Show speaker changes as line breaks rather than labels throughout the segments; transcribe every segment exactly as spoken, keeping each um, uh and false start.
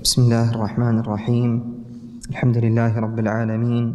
بسم الله الرحمن الرحيم. الحمد لله رب العالمين،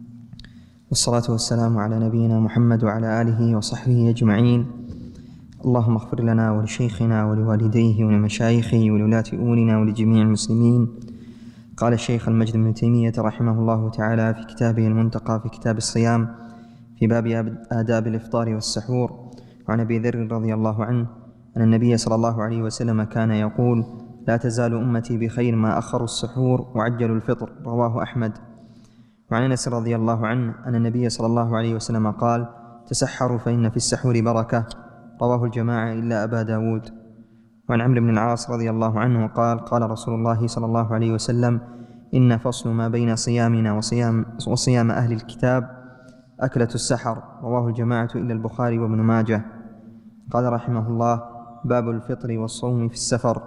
والصلاة والسلام على نبينا محمد وعلى آله وصحبه أجمعين. اللهم اغفر لنا ولشيخنا ولوالديه ولمشايخه ولولاة أمورنا ولجميع المسلمين. قال الشيخ المجد بن تيمية رحمه الله تعالى في كتابه المنتقى في كتاب الصيام في باب آداب الإفطار والسحور، وعن أبي ذر رضي الله عنه أن النبي صلى الله عليه وسلم كان يقول: لا تزال أمتي بخير ما أخروا السحور وعجلوا الفطر، رواه أحمد. وعن أنس رضي الله عنه أن النبي صلى الله عليه وسلم قال: تسحروا فإن في السحور بركة، رواه الجماعة إلا أبا داود. وعن عمرو بن العاص رضي الله عنه قال: قال رسول الله صلى الله عليه وسلم: إن فصل ما بين صيامنا وصيام, وصيام أهل الكتاب أكلة السحر، رواه الجماعة إلا البخاري وابن ماجه. قال رحمه الله: باب الفطر والصوم في السفر.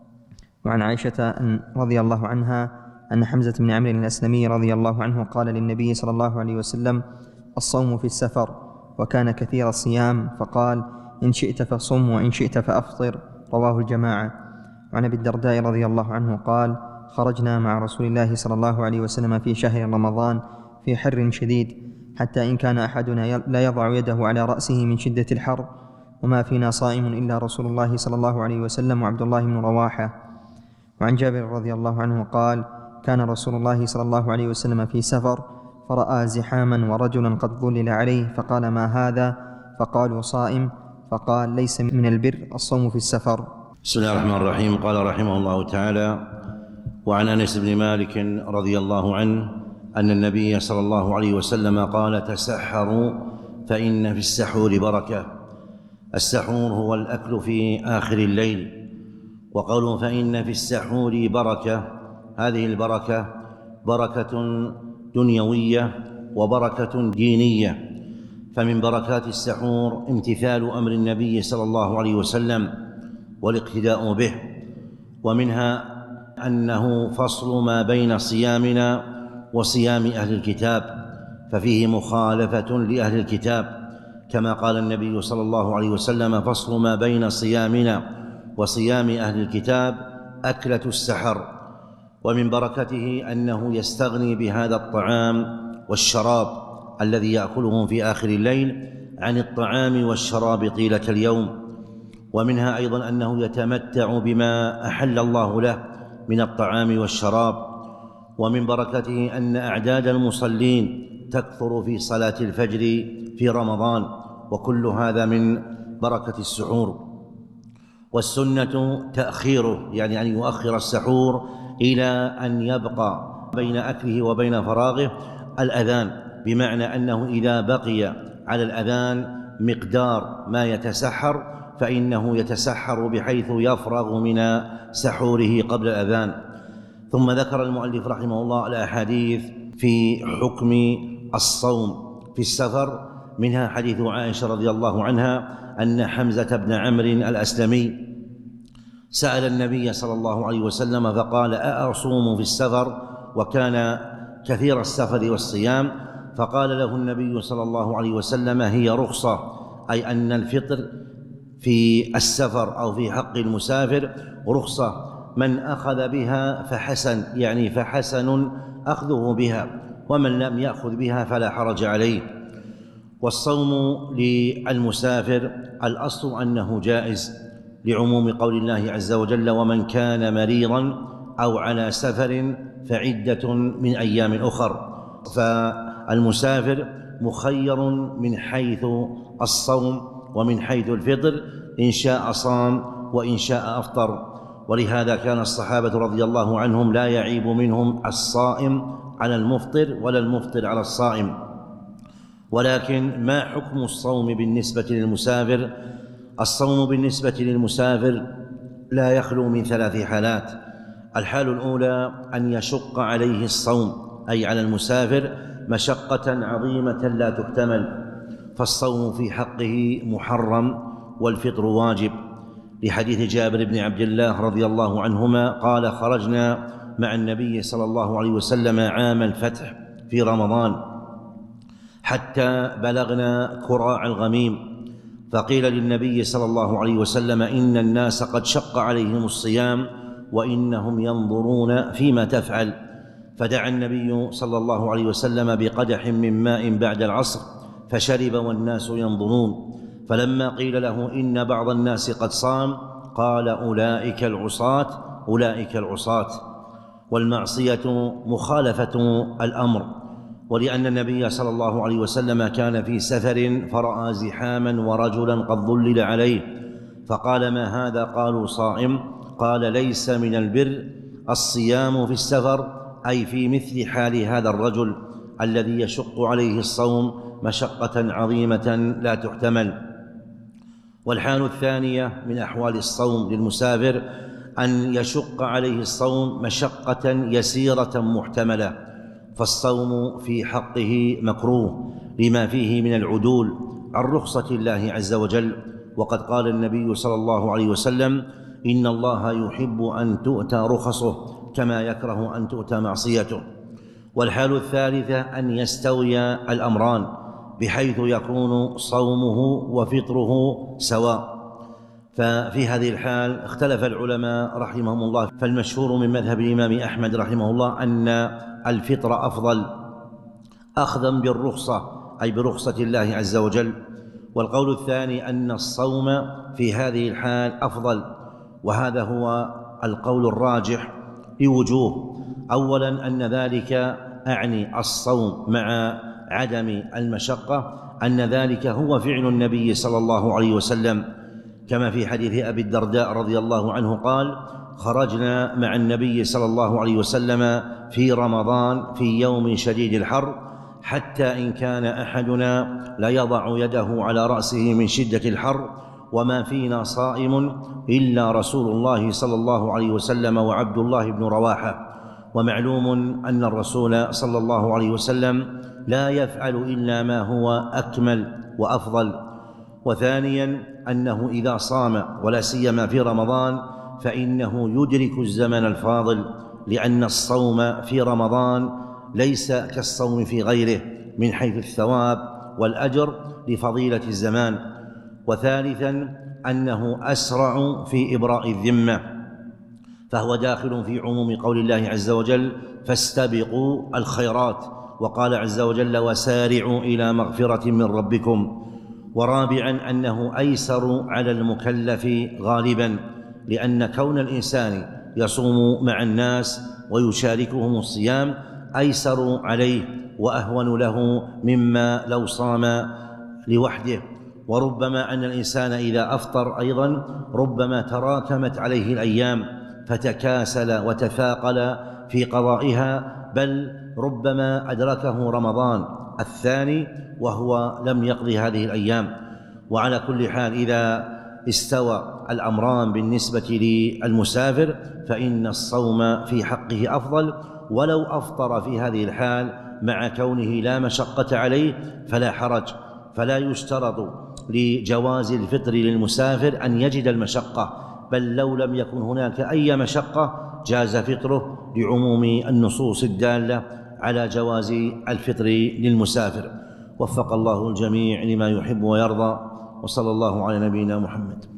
وعن عائشة أن رضي الله عنها أن حمزة بن عمرو الأسلمي رضي الله عنه قال للنبي صلى الله عليه وسلم: الصوم في السفر، وكان كثير الصيام، فقال: إن شئت فصم وإن شئت فأفطر، رواه الجماعة. وعن أبي الدرداء رضي الله عنه قال: خرجنا مع رسول الله صلى الله عليه وسلم في شهر رمضان في حر شديد، حتى إن كان أحدنا لا يضع يده على رأسه من شدة الحر، وما فينا صائم إلا رسول الله صلى الله عليه وسلم وعبد الله بن رواحة. وعن جابر رضي الله عنه قال: كان رسول الله صلى الله عليه وسلم في سفر، فرأى زحاما ورجلا قد ظلل عليه، فقال: ما هذا؟ فقالوا: صائم. فقال: ليس من البر الصوم في السفر.
بسم الله الرحمن الرحيم. قال رحمه الله تعالى: وعن أنس بن مالك رضي الله عنه أن النبي صلى الله عليه وسلم قال: تسحروا فإن في السحور بركة. السحور هو الأكل في آخر الليل. وقوله فإن في السحور بركة، هذه البركة بركة دنيوية وبركة دينية. فمن بركات السحور امتثال أمر النبي صلى الله عليه وسلم والاقتداء به، ومنها أنه فصل ما بين صيامنا وصيام أهل الكتاب، ففيه مخالفة لأهل الكتاب، كما قال النبي صلى الله عليه وسلم: فصل ما بين صيامنا وصيام أهل الكتاب أكلة السحر. ومن بركته أنه يستغني بهذا الطعام والشراب الذي يأكله في آخر الليل عن الطعام والشراب طيلة اليوم. ومنها أيضا أنه يتمتع بما أحل الله له من الطعام والشراب. ومن بركته أن أعداد المصلين تكثر في صلاة الفجر في رمضان، وكل هذا من بركة السحور. والسنة تأخيره، يعني أن يؤخر السحور إلى أن يبقى بين أكله وبين فراغه الأذان، بمعنى أنه إذا بقي على الأذان مقدار ما يتسحر فإنه يتسحر بحيث يفرغ من سحوره قبل الأذان. ثم ذكر المؤلف رحمه الله الأحاديث في حكم الصوم في السفر، منها حديث عائشة رضي الله عنها أن حمزة بن عمرو الأسلمي سأل النبي صلى الله عليه وسلم فقال: أأصوم في السفر؟ وكان كثير السفر والصيام، فقال له النبي صلى الله عليه وسلم: هي رخصة، أي أن الفطر في السفر أو في حق المسافر رخصة، من أخذ بها فحسن، يعني فحسن أخذه بها، ومن لم يأخذ بها فلا حرج عليه. والصوم للمسافر الأصل أنه جائز، لعموم قول الله عز وجل: ومن كان مريضا أو على سفر فعدة من أيام أخر. فالمسافر مخير من حيث الصوم ومن حيث الفطر، إن شاء صام وإن شاء أفطر. ولهذا كان الصحابة رضي الله عنهم لا يعيب منهم الصائم على المفطر ولا المفطر على الصائم. ولكن ما حكم الصوم بالنسبة للمسافر؟ الصوم بالنسبة للمسافر لا يخلو من ثلاث حالات. الحال الأولى أن يشق عليه الصوم، أي على المسافر مشقة عظيمة لا تحتمل، فالصوم في حقه محرم والفطر واجب، لحديث جابر بن عبد الله رضي الله عنهما قال: خرجنا مع النبي صلى الله عليه وسلم عام الفتح في رمضان حتى بلغنا كراع الغميم، فقيل للنبي صلى الله عليه وسلم: إن الناس قد شق عليهم الصيام وإنهم ينظرون فيما تفعل. فدعا النبي صلى الله عليه وسلم بقدح من ماء بعد العصر فشرب والناس ينظرون. فلما قيل له إن بعض الناس قد صام قال أولئك العصاة أولئك العصاة. والمعصية مخالفة الأمر، ولأن النبي صلى الله عليه وسلم كان في سفر فرأى زحاما ورجلا قد ظلل عليه فقال ما هذا؟ قالوا صائم. قال ليس من البر الصيام في السفر، أي في مثل حال هذا الرجل الذي يشق عليه الصوم مشقة عظيمة لا تحتمل. والحال الثانية من أحوال الصوم للمسافر أن يشق عليه الصوم مشقة يسيرة محتملة، فالصوم في حقه مكروه لما فيه من العدول عن رخصة الله عز وجل. وقد قال النبي صلى الله عليه وسلم إن الله يحب أن تؤتى رخصه كما يكره أن تؤتى معصيته. والحال الثالثة أن يستوي الأمران بحيث يكون صومه وفطره سواء. ففي هذه الحال اختلف العلماء رحمهم الله، فالمشهور من مذهب الإمام أحمد رحمه الله أن الفطر أفضل أخذا بالرخصة، أي برخصة الله عز وجل. والقول الثاني أن الصوم في هذه الحال أفضل، وهذا هو القول الراجح لوجوه. أولا أن ذلك أعني الصوم مع عدم المشقة، أن ذلك هو فعل النبي صلى الله عليه وسلم، كما في حديث أبي الدرداء رضي الله عنه قال خرجنا مع النبي صلى الله عليه وسلم في رمضان في يوم شديد الحر حتى إن كان أحدنا ليضع يده على رأسه من شدة الحر وما فينا صائم إلا رسول الله صلى الله عليه وسلم وعبد الله بن رواحة. ومعلوم أن الرسول صلى الله عليه وسلم لا يفعل إلا ما هو أكمل وأفضل. وثانيا أنه إذا صام ولا سيما في رمضان فإنه يدرك الزمن الفاضل، لأن الصوم في رمضان ليس كالصوم في غيره من حيث الثواب والأجر لفضيلة الزمان. وثالثا أنه أسرع في إبراء الذمة، فهو داخل في عموم قول الله عز وجل فاستبقوا الخيرات، وقال عز وجل وسارعوا إلى مغفرة من ربكم. ورابعا أنه أيسر على المكلف غالبا، لأن كون الإنسان يصوم مع الناس ويشاركهم الصيام أيسر عليه وأهون له مما لو صام لوحده. وربما أن الإنسان إذا أفطر أيضا ربما تراكمت عليه الأيام فتكاسل وتثاقل في قضائها، بل ربما أدركه رمضان الثاني وهو لم يقضي هذه الأيام. وعلى كل حال إذا استوى الأمران بالنسبة للمسافر فإن الصوم في حقه أفضل، ولو أفطر في هذه الحال مع كونه لا مشقة عليه فلا حرج، فلا يشترط لجواز الفطر للمسافر أن يجد المشقة، بل لو لم يكن هناك أي مشقة جاز فطره لعموم النصوص الدالة على جواز الفطر للمسافر. وفق الله الجميع لما يحب ويرضى، وصلى الله على نبينا محمد.